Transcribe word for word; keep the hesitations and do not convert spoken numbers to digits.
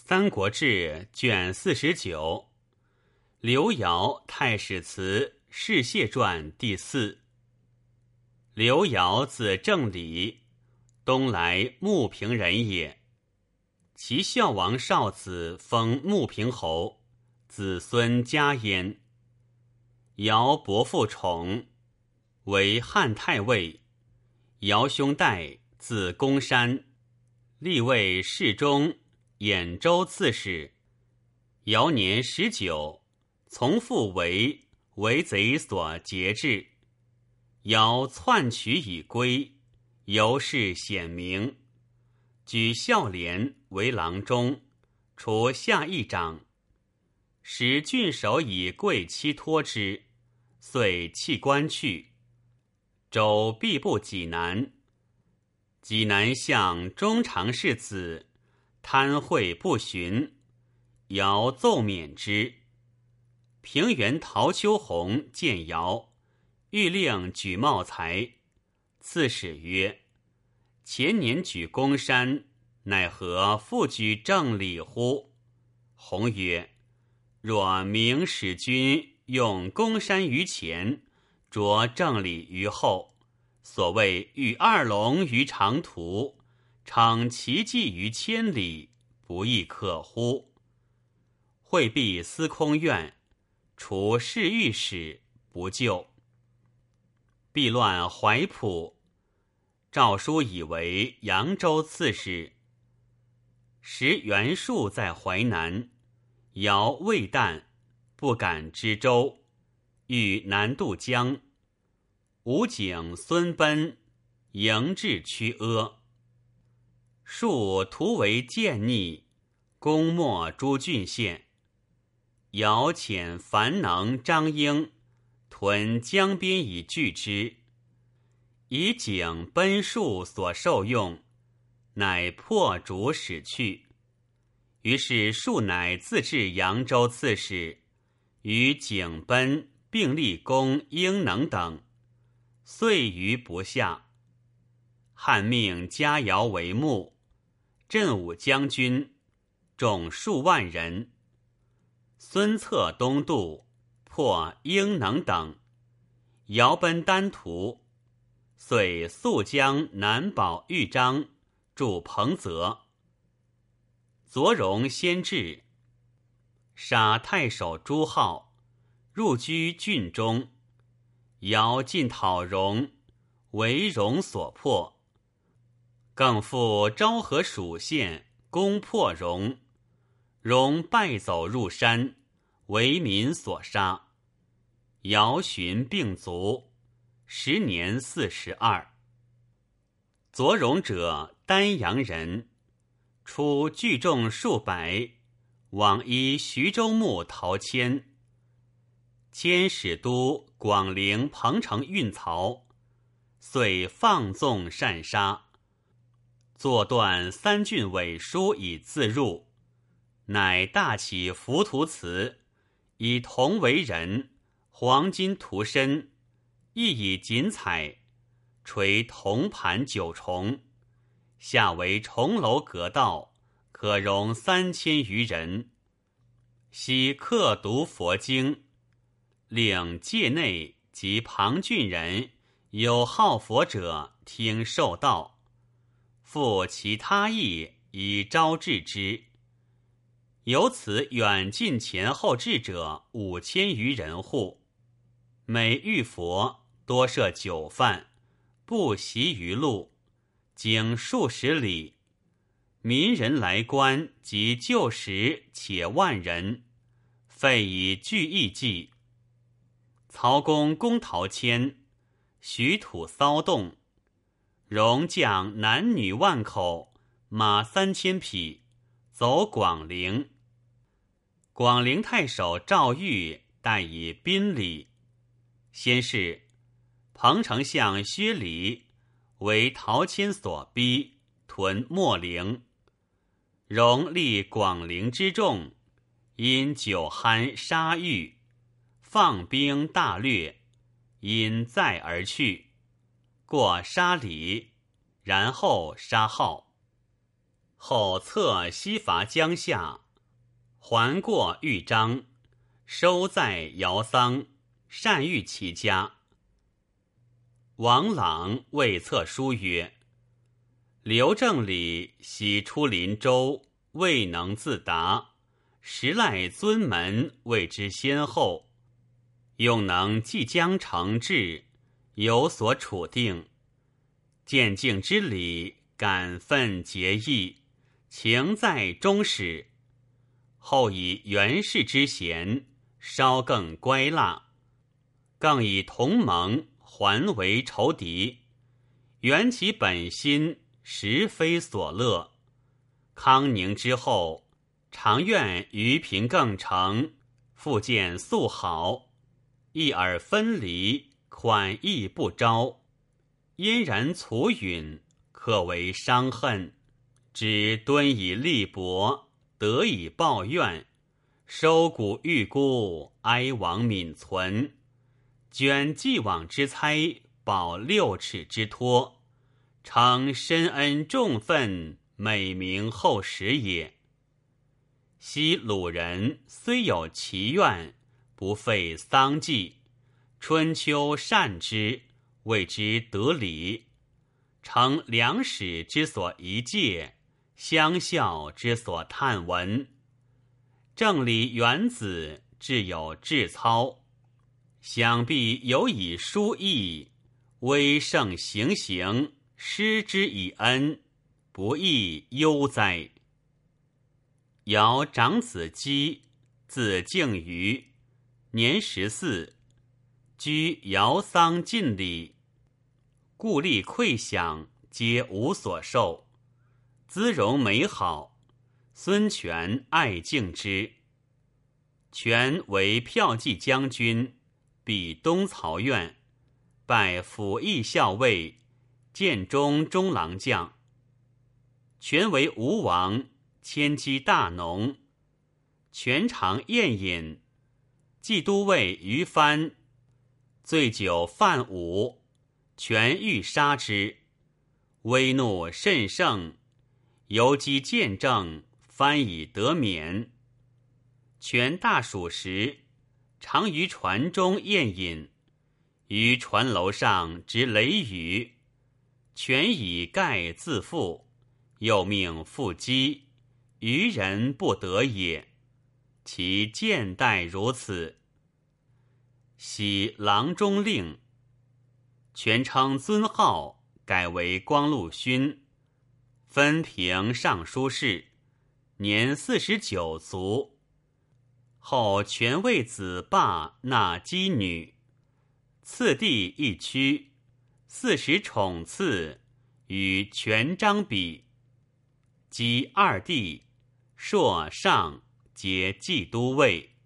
三国志》卷四十九，刘繇太史慈世谢传第四。刘繇字正礼，东莱牟平人也。其孝王少子封牟平侯，子孙家焉。繇伯父宠，为汉太尉。繇兄代字公山，历为侍中、兖州刺史。繇年十九，从父为为贼所劫制。繇篡取以归，由是显明。举孝廉为郎中，除下议长。使郡守以贵戚托之，遂弃官去。州吏部济南。济南相中常侍子贪贿不循，繇奏免之。平原陶丘弘见繇，欲令举茂才。刺史曰：前年举公山，奈何复举正礼乎？弘曰：若明使君用公山于前，着正礼于后，所谓遇二龙于长途，逞奇迹于千里，不亦可乎？惠避司空院，除侍御史，不就。避乱怀朴，诏书以为扬州刺史。时袁术在淮南，繇未旦，不敢知州，欲南渡江。武警孙奔迎至曲阿，术图为谏逆，攻没诸郡县。繇遣樊能、张英屯江边以拒之，以警奔术所受用，乃破竹使去。于是术乃自至扬州刺史，与景奔并立功英能等，遂于不下。汉命加繇为牧，镇武将军，众数万人。孙策东渡，破英能等，繇奔丹徒，遂速将南保豫章，驻彭泽。左荣先至，杀太守朱浩，入居郡中。繇进讨荣，为荣所破。更复昭和蜀县，攻破荣，荣败走入山，为民所杀。繇寻病卒，时年四十二。左荣者，丹阳人，初聚众数百，往依徐州牧陶谦。迁使都广陵彭城运曹，遂放纵擅杀，作断三郡委书以自入，乃大起浮屠祠，以铜为人，黄金涂身，亦以锦彩，垂铜盘九重，下为重楼阁道，可容三千余人。悉刻读佛经，令界内及旁郡人有好佛者听受道，复其他意以招致之。由此远近前后至者五千余人户。每遇佛，多设酒饭，不习于路，经数十里。民人来观及旧时且万人，费以聚义计。曹公攻陶谦，许土骚动，荣将男女万口，马三千匹，走广陵。广陵太守赵玉待以宾礼。先是彭丞相薛礼为陶谦所逼，屯秣陵。荣立广陵之众，因酒酣杀玉，放兵大掠，因载而去，过杀李，然后杀号。 后策西伐江夏，还过豫章，收在姚桑，善遇其家。王朗为策书曰：刘正礼喜出林州，未能自达，实赖尊门为之先后，用能继江城治，有所处定。渐敬之礼，感愤结义，情在中始。后以袁氏之贤，稍更乖辣，更以同盟还为仇敌，原其本心，实非所乐。康宁之后，常愿于平更成，复见素好，一而分离，款意不招，因然猝允，可为伤恨。只敦以力薄，得以报怨，收谷欲孤，哀亡泯存，捐既往之猜，保六尺之托，承深恩重分，美名后实也。昔鲁人虽有其怨，不废丧祭，春秋善之，谓之得礼，承良史之所宜戒，乡校之所探闻。正理元子至有志操，想必有以书义，威盛行行，施之以恩，不亦忧哉？尧长子姬，字敬于，年十四，居尧桑近里，故吏馈享，皆无所受，姿容美好，孙权爱敬之。权为骠骑将军，比东曹院，拜辅义校尉，建中中郎将。权为吴王，迁居大农。权常宴饮，冀都尉于藩醉酒犯武，权欲杀之，威怒甚盛，游击见证，藩以得免。权大暑时，常于船中宴饮，于船楼上执雷雨，权以盖自负，又命复击，愚人不得也。其见待如此。喜郎中令，权称尊号，改为光禄勋，分平尚书事，年四十九卒。后权为子霸纳姬女，次第一区，四十宠赐，与权章比。姬二弟朔上皆冀都尉。